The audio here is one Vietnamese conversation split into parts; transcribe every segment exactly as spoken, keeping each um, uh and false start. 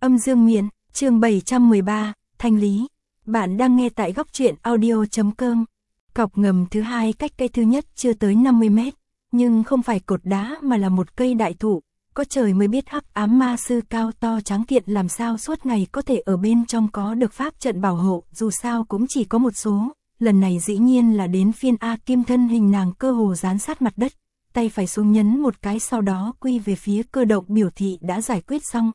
Âm dương miện, chương bảy trăm mười ba, thanh lý. Bạn đang nghe tại góc truyện audio chấm com. Cọc ngầm thứ hai cách cây thứ nhất chưa tới năm mươi mét, nhưng không phải cột đá mà là một cây đại thụ. Có trời mới biết hắc ám ma sư cao to tráng kiện làm sao suốt ngày có thể ở bên trong có được pháp trận bảo hộ, dù sao cũng chỉ có một số. Lần này dĩ nhiên là đến phiên A Kim, thân hình nàng cơ hồ dán sát mặt đất, tay phải xuống nhấn một cái, sau đó quy về phía Cơ Động biểu thị đã giải quyết xong.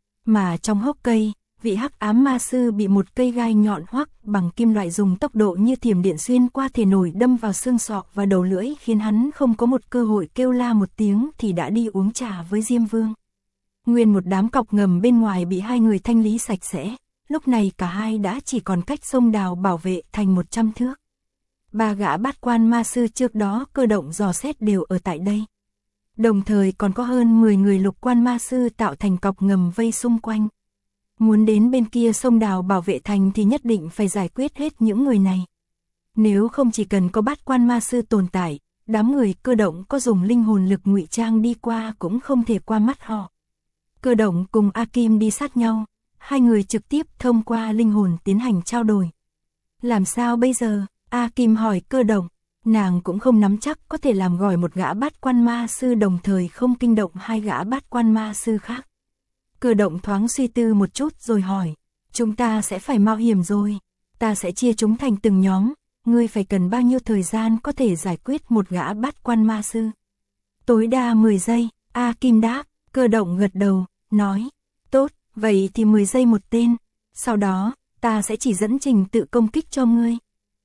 Mà trong hốc cây, vị hắc ám ma sư bị một cây gai nhọn hoắc bằng kim loại dùng tốc độ như thiểm điện xuyên qua thể nổi đâm vào xương sọ và đầu lưỡi, khiến hắn không có một cơ hội kêu la một tiếng thì đã đi uống trà với Diêm Vương. Nguyên một đám cọc ngầm bên ngoài bị hai người thanh lý sạch sẽ, lúc này cả hai đã chỉ còn cách sông đào bảo vệ thành một trăm thước. Ba gã bát quan ma sư trước đó Cơ Động dò xét đều ở tại đây. Đồng thời còn có hơn mười người lục quan ma sư tạo thành cọc ngầm vây xung quanh. Muốn đến bên kia sông đào bảo vệ thành thì nhất định phải giải quyết hết những người này. Nếu không chỉ cần có bát quan ma sư tồn tại, đám người Cơ Động có dùng linh hồn lực ngụy trang đi qua cũng không thể qua mắt họ. Cơ Động cùng A Kim đi sát nhau, hai người trực tiếp thông qua linh hồn tiến hành trao đổi. Làm sao bây giờ? A Kim hỏi Cơ Động. Nàng cũng không nắm chắc có thể làm gọi một gã bát quan ma sư đồng thời không kinh động hai gã bát quan ma sư khác. Cơ Động thoáng suy tư một chút rồi hỏi, chúng ta sẽ phải mạo hiểm rồi, ta sẽ chia chúng thành từng nhóm, ngươi phải cần bao nhiêu thời gian có thể giải quyết một gã bát quan ma sư? Tối đa mười giây, A Kim đáp. Cơ Động gật đầu, nói, tốt, vậy thì mười giây một tên, sau đó, ta sẽ chỉ dẫn trình tự công kích cho ngươi.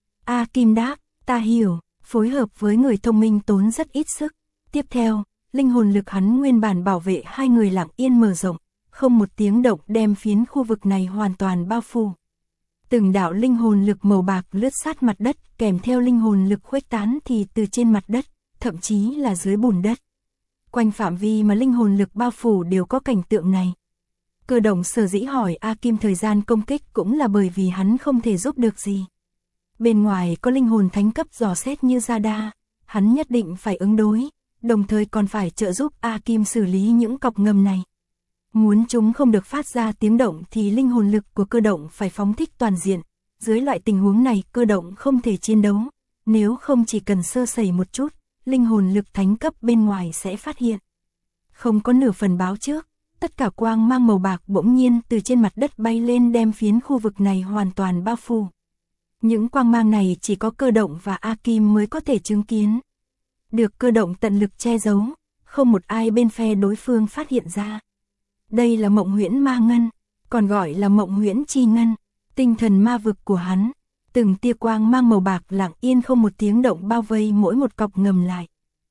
A Kim đáp, ta hiểu. Phối hợp với người thông minh tốn rất ít sức. Tiếp theo, linh hồn lực hắn nguyên bản bảo vệ hai người lặng yên mở rộng, không một tiếng động đem phiến khu vực này hoàn toàn bao phủ. Từng đạo linh hồn lực màu bạc lướt sát mặt đất, kèm theo linh hồn lực khuếch tán thì từ trên mặt đất, thậm chí là dưới bùn đất. Quanh phạm vi mà linh hồn lực bao phủ đều có cảnh tượng này. Cơ Động sở dĩ hỏi A Kim thời gian công kích cũng là bởi vì hắn không thể giúp được gì. Bên ngoài có linh hồn thánh cấp dò xét như Zada, hắn nhất định phải ứng đối, đồng thời còn phải trợ giúp A Kim xử lý những cọc ngầm này. Muốn chúng không được phát ra tiếng động thì linh hồn lực của Cơ Động phải phóng thích toàn diện, dưới loại tình huống này Cơ Động không thể chiến đấu, nếu không chỉ cần sơ sẩy một chút, linh hồn lực thánh cấp bên ngoài sẽ phát hiện. Không có nửa phần báo trước, tất cả quang mang màu bạc bỗng nhiên từ trên mặt đất bay lên đem phiến khu vực này hoàn toàn bao phủ. Những quang mang này chỉ có Cơ Động và A Kim mới có thể chứng kiến. Được Cơ Động tận lực che giấu, không một ai bên phe đối phương phát hiện ra. Đây là Mộng Huyễn Ma Ngân, còn gọi là Mộng Huyễn Chi Ngân, tinh thần ma vực của hắn. Từng tia quang mang màu bạc lặng yên không một tiếng động bao vây mỗi một cọc ngầm lại.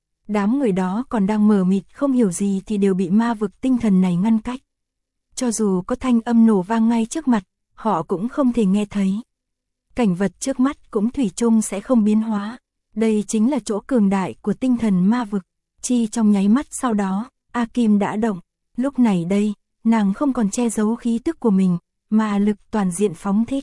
Đám người đó còn đang mờ mịt không hiểu gì thì đều bị ma vực tinh thần này ngăn cách. Cho dù có thanh âm nổ vang ngay trước mặt, họ cũng không thể nghe thấy. Cảnh vật trước mắt cũng thủy chung sẽ không biến hóa. Đây chính là chỗ cường đại của tinh thần ma vực. Chi trong nháy mắt sau đó, A Kim đã động. Lúc này đây, nàng không còn che giấu khí tức của mình, mà lực toàn diện phóng thích.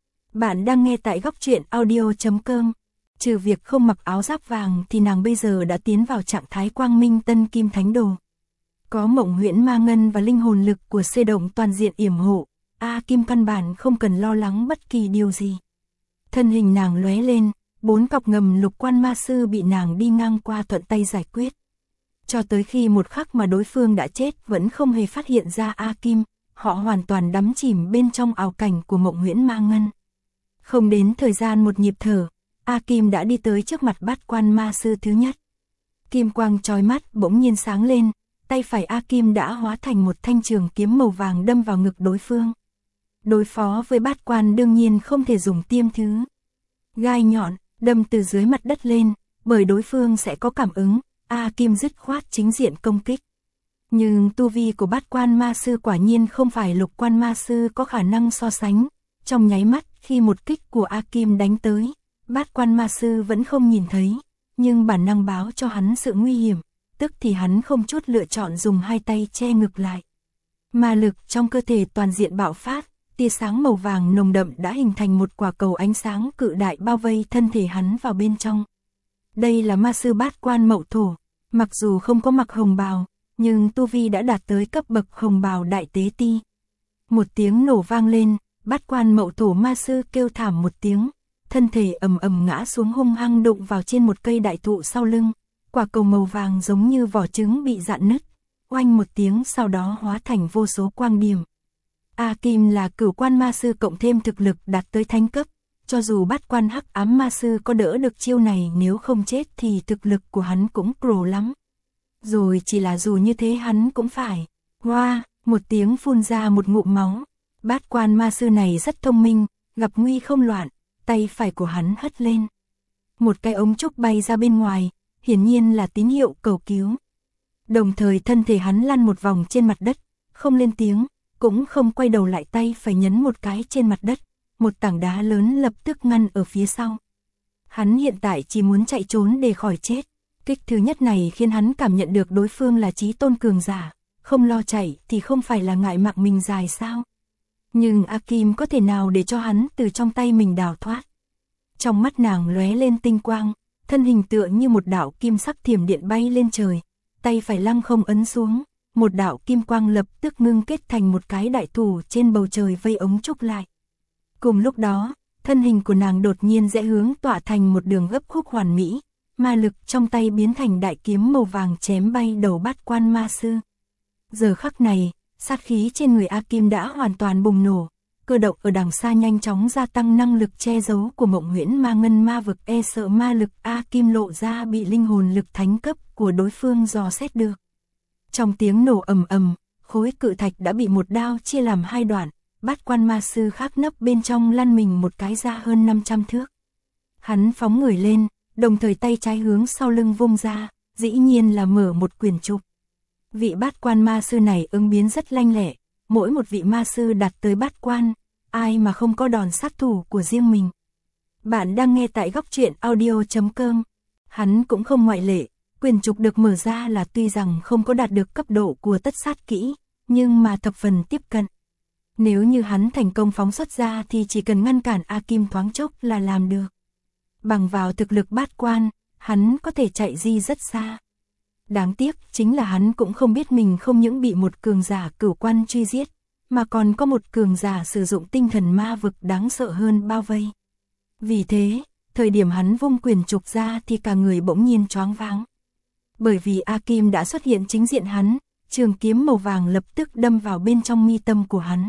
Bạn đang nghe tại góc truyện audio chấm com. Trừ việc không mặc áo giáp vàng thì nàng bây giờ đã tiến vào trạng thái quang minh tân kim thánh đồ. Có Mộng Huyễn Ma Ngân và linh hồn lực của C Động toàn diện yểm hộ, A Kim căn bản không cần lo lắng bất kỳ điều gì. Thân hình nàng lóe lên, bốn cọc ngầm lục quan ma sư bị nàng đi ngang qua thuận tay giải quyết. Cho tới khi một khắc mà đối phương đã chết vẫn không hề phát hiện ra A Kim, họ hoàn toàn đắm chìm bên trong ảo cảnh của Mộng Huyễn Ma Ngân. Không đến thời gian một nhịp thở, A Kim đã đi tới trước mặt bát quan ma sư thứ nhất. Kim quang chói mắt bỗng nhiên sáng lên, tay phải A Kim đã hóa thành một thanh trường kiếm màu vàng đâm vào ngực đối phương. Đối phó với bát quan đương nhiên không thể dùng tiêm thứ gai nhọn, đâm từ dưới mặt đất lên, bởi đối phương sẽ có cảm ứng, A Kim dứt khoát chính diện công kích. Nhưng tu vi của bát quan ma sư quả nhiên không phải lục quan ma sư có khả năng so sánh. Trong nháy mắt khi một kích của A Kim đánh tới, bát quan ma sư vẫn không nhìn thấy, nhưng bản năng báo cho hắn sự nguy hiểm, tức thì hắn không chút lựa chọn dùng hai tay che ngực lại. Ma lực trong cơ thể toàn diện bạo phát. Tia sáng màu vàng nồng đậm đã hình thành một quả cầu ánh sáng cự đại bao vây thân thể hắn vào bên trong. Đây là ma sư bát quan Mậu Thổ, mặc dù không có mặc hồng bào, nhưng tu vi đã đạt tới cấp bậc hồng bào đại tế ti. Một tiếng nổ vang lên, Bát Quan Mậu Thổ Ma Sư kêu thảm một tiếng, thân thể ầm ầm ngã xuống hung hăng đụng vào trên một cây đại thụ sau lưng, quả cầu màu vàng giống như vỏ trứng bị rạn nứt, oanh một tiếng sau đó hóa thành vô số quang điểm. A Kim là Cửu Quan Ma Sư cộng thêm thực lực đạt tới thánh cấp, cho dù Bát Quan Hắc Ám Ma Sư có đỡ được chiêu này nếu không chết thì thực lực của hắn cũng pro lắm. Rồi chỉ là dù như thế hắn cũng phải, hoa, wow, một tiếng phun ra một ngụm máu. Bát Quan Ma Sư này rất thông minh, gặp nguy không loạn, tay phải của hắn hất lên. Một cái ống trúc bay ra bên ngoài, hiển nhiên là tín hiệu cầu cứu. Đồng thời thân thể hắn lăn một vòng trên mặt đất, không lên tiếng, cũng không quay đầu lại, tay phải nhấn một cái trên mặt đất, một tảng đá lớn lập tức ngăn ở phía sau. Hắn hiện tại chỉ muốn chạy trốn để khỏi chết. Kích thứ nhất này khiến hắn cảm nhận được đối phương là chí tôn cường giả, không lo chạy thì không phải là ngại mạng mình dài sao. Nhưng A Kim có thể nào để cho hắn từ trong tay mình đào thoát. Trong mắt nàng lóe lên tinh quang, thân hình tựa như một đạo kim sắc thiểm điện bay lên trời, tay phải lăng không ấn xuống, một đạo kim quang lập tức ngưng kết thành một cái đại thủ trên bầu trời vây ống trúc lại. Cùng lúc đó, thân hình của nàng đột nhiên rẽ hướng tỏa thành một đường gấp khúc hoàn mỹ, ma lực trong tay biến thành đại kiếm màu vàng chém bay đầu Bát Quan Ma Sư. Giờ khắc này, sát khí trên người A Kim đã hoàn toàn bùng nổ, cơ động ở đằng xa nhanh chóng gia tăng năng lực che giấu của Mộng Huyễn Ma Ngân Ma Vực, e sợ ma lực A Kim lộ ra bị linh hồn lực thánh cấp của đối phương dò xét được. Trong tiếng nổ ầm ầm, khối cự thạch đã bị một đao chia làm hai đoạn, Bát Quan Ma Sư khác nấp bên trong lăn mình một cái ra hơn năm trăm thước. Hắn phóng người lên, đồng thời tay trái hướng sau lưng vung ra, dĩ nhiên là mở một quyền trục. Vị Bát Quan Ma Sư này ứng biến rất lanh lẹ, mỗi một vị ma sư đạt tới bát quan, ai mà không có đòn sát thủ của riêng mình. Bạn đang nghe tại góc truyện audio chấm com. Hắn cũng không ngoại lệ, quyền trục được mở ra là tuy rằng không có đạt được cấp độ của tất sát kỹ, nhưng mà thập phần tiếp cận. Nếu như hắn thành công phóng xuất ra thì chỉ cần ngăn cản A Kim thoáng chốc là làm được. Bằng vào thực lực bát quan, hắn có thể chạy di rất xa. Đáng tiếc chính là hắn cũng không biết mình không những bị một cường giả cửu quan truy giết, mà còn có một cường giả sử dụng tinh thần ma vực đáng sợ hơn bao vây. Vì thế, thời điểm hắn vung quyền trục ra thì cả người bỗng nhiên choáng váng. Bởi vì A Kim đã xuất hiện chính diện hắn, trường kiếm màu vàng lập tức đâm vào bên trong mi tâm của hắn.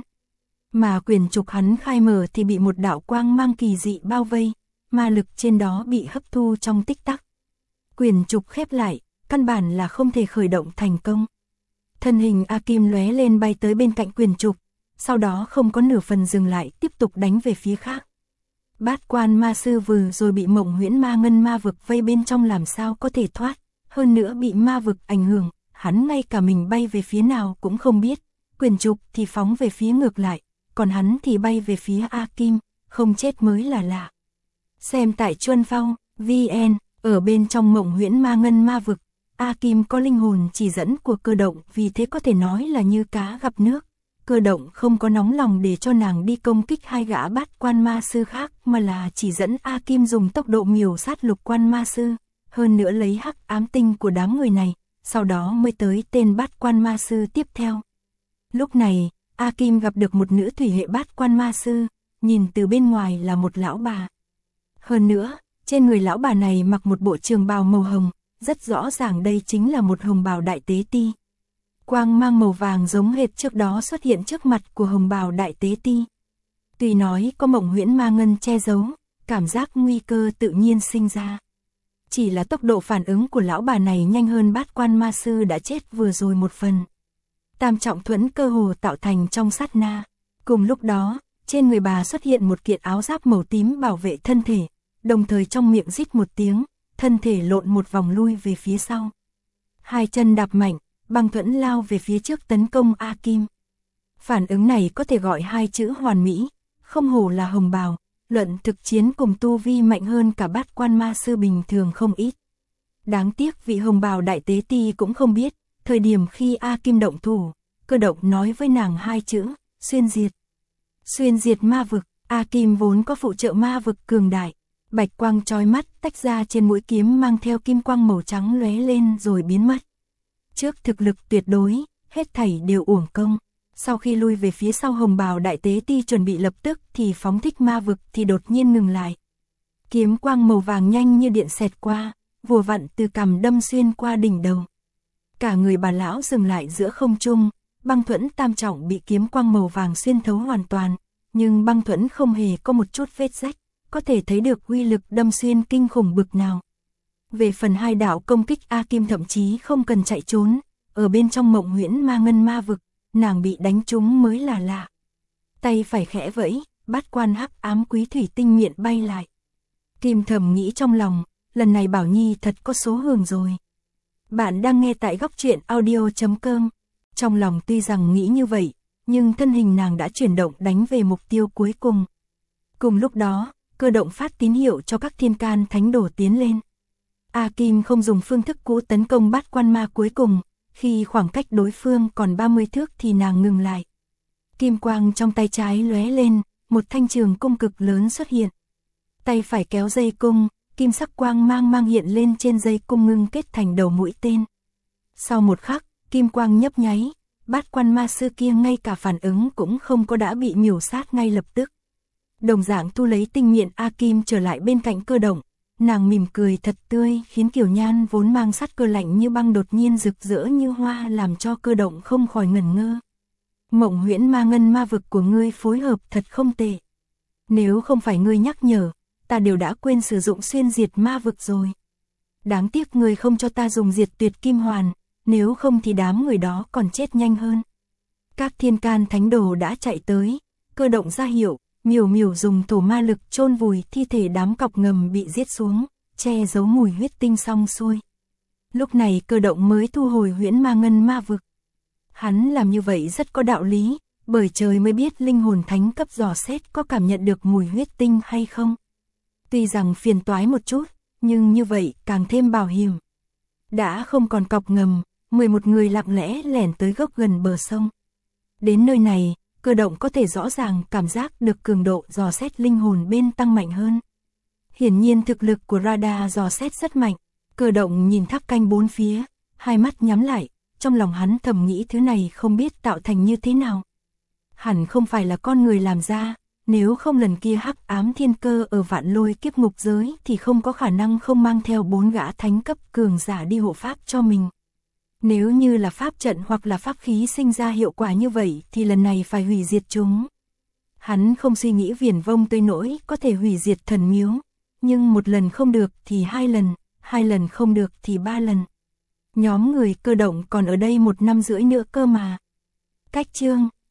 Mà quyền trục hắn khai mở thì bị một đạo quang mang kỳ dị bao vây, ma lực trên đó bị hấp thu trong tích tắc. Quyền trục khép lại, căn bản là không thể khởi động thành công. Thân hình A Kim lóe lên bay tới bên cạnh quyền trục, sau đó không có nửa phần dừng lại tiếp tục đánh về phía khác. Bát Quan Ma Sư vừa rồi bị Mộng Huyễn Ma Ngân Ma Vực vây bên trong làm sao có thể thoát, hơn nữa bị ma vực ảnh hưởng, hắn ngay cả mình bay về phía nào cũng không biết, quyền trục thì phóng về phía ngược lại, còn hắn thì bay về phía A Kim, không chết mới là lạ. Xem tại Chuân Phong, vê en, ở bên trong Mộng Huyễn Ma Ngân Ma Vực, A Kim có linh hồn chỉ dẫn của cơ động, vì thế có thể nói là như cá gặp nước. Cơ động không có nóng lòng để cho nàng đi công kích hai gã Bát Quan Ma Sư khác, mà là chỉ dẫn A Kim dùng tốc độ miểu sát Lục Quan Ma Sư, hơn nữa lấy hắc ám tinh của đám người này, sau đó mới tới tên Bát Quan Ma Sư tiếp theo. Lúc này, A Kim gặp được một nữ thủy hệ Bát Quan Ma Sư, nhìn từ bên ngoài là một lão bà. Hơn nữa, trên người lão bà này mặc một bộ trường bào màu hồng, rất rõ ràng đây chính là một hồng bào đại tế ti. Quang mang màu vàng giống hệt trước đó xuất hiện trước mặt của hồng bào đại tế ti. Tuy nói có Mộng Huyễn Ma Ngân che giấu, cảm giác nguy cơ tự nhiên sinh ra. Chỉ là tốc độ phản ứng của lão bà này nhanh hơn Bát Quan Ma Sư đã chết vừa rồi một phần. Tam trọng thuẫn cơ hồ tạo thành trong sát na. Cùng lúc đó, trên người bà xuất hiện một kiện áo giáp màu tím bảo vệ thân thể, đồng thời trong miệng rít một tiếng, thân thể lộn một vòng lui về phía sau. Hai chân đạp mạnh, băng thuẫn lao về phía trước tấn công A Kim. Phản ứng này có thể gọi hai chữ hoàn mỹ, không hổ là hồng bào, luận thực chiến cùng tu vi mạnh hơn cả Bát Quan Ma Sư bình thường không ít. Đáng tiếc vị hồng bào đại tế ti cũng không biết, thời điểm khi A Kim động thủ, cơ động nói với nàng hai chữ, xuyên diệt. Xuyên diệt ma vực, A Kim vốn có phụ trợ ma vực cường đại, bạch quang chói mắt tách ra trên mũi kiếm mang theo kim quang màu trắng lóe lên rồi biến mất. Trước thực lực tuyệt đối, hết thảy đều uổng công. Sau khi lui về phía sau hồng bào đại tế ti chuẩn bị lập tức thì phóng thích ma vực thì đột nhiên ngừng lại. Kiếm quang màu vàng nhanh như điện xẹt qua, vùa vặn từ cằm đâm xuyên qua đỉnh đầu. Cả người bà lão dừng lại giữa không trung, băng thuẫn tam trọng bị kiếm quang màu vàng xuyên thấu hoàn toàn, nhưng băng thuẫn không hề có một chút vết rách, có thể thấy được uy lực đâm xuyên kinh khủng bực nào. Về phần hai đạo công kích A Kim thậm chí không cần chạy trốn, ở bên trong mộng huyễn ma ngân ma vực, nàng bị đánh trúng mới là lạ. Tay phải khẽ vẫy, bát quan hắc ám quý thủy tinh miệng bay lại. Kim thầm nghĩ trong lòng, lần này Bảo Nhi thật có số hưởng rồi. Bạn đang nghe tại góc truyện audio chấm com. Trong lòng tuy rằng nghĩ như vậy, nhưng thân hình nàng đã chuyển động đánh về mục tiêu cuối cùng. Cùng lúc đó, cơ động phát tín hiệu cho các thiên can thánh đồ tiến lên. A Kim không dùng phương thức cũ tấn công bát quan ma cuối cùng, khi khoảng cách đối phương còn ba mươi thước thì nàng ngừng lại. Kim quang trong tay trái lóe lên, một thanh trường cung cực lớn xuất hiện. Tay phải kéo dây cung, kim sắc quang mang mang hiện lên trên dây cung ngưng kết thành đầu mũi tên. Sau một khắc, kim quang nhấp nháy, bát quan ma sư kia ngay cả phản ứng cũng không có đã bị miểu sát ngay lập tức. Đồng dạng thu lấy tinh miện A Kim trở lại bên cạnh cơ động, nàng mỉm cười thật tươi khiến kiểu nhan vốn mang sát cơ lạnh như băng đột nhiên rực rỡ như hoa làm cho cơ động không khỏi ngẩn ngơ. Mộng huyễn ma ngân ma vực của ngươi phối hợp thật không tệ. Nếu không phải ngươi nhắc nhở, ta đều đã quên sử dụng xuyên diệt ma vực rồi. Đáng tiếc ngươi không cho ta dùng diệt tuyệt kim hoàn, nếu không thì đám người đó còn chết nhanh hơn. Các thiên can thánh đồ đã chạy tới, cơ động ra hiệu, miểu miểu dùng thổ ma lực chôn vùi thi thể đám cọc ngầm bị giết xuống, che giấu mùi huyết tinh xong xuôi. Lúc này cơ động mới thu hồi huyễn ma ngân ma vực. Hắn làm như vậy rất có đạo lý, bởi trời mới biết linh hồn thánh cấp dò xét có cảm nhận được mùi huyết tinh hay không. Tuy rằng phiền toái một chút, nhưng như vậy càng thêm bảo hiểm. Đã không còn cọc ngầm, mười một người lặng lẽ lẻn tới gốc gần bờ sông. Đến nơi này, cơ động có thể rõ ràng cảm giác được cường độ dò xét linh hồn bên tăng mạnh hơn. Hiển nhiên thực lực của radar dò xét rất mạnh, cơ động nhìn tháp canh bốn phía, hai mắt nhắm lại, trong lòng hắn thầm nghĩ thứ này không biết tạo thành như thế nào. Hẳn không phải là con người làm ra, nếu không lần kia hắc ám thiên cơ ở vạn lôi kiếp ngục giới thì không có khả năng không mang theo bốn gã thánh cấp cường giả đi hộ pháp cho mình. Nếu như là pháp trận hoặc là pháp khí sinh ra hiệu quả như vậy thì lần này phải hủy diệt chúng. Hắn không suy nghĩ viển vông tới nỗi có thể hủy diệt thần miếu, nhưng một lần không được thì hai lần, hai lần không được thì ba lần. Nhóm người cơ động còn ở đây một năm rưỡi nữa cơ mà. Cách chương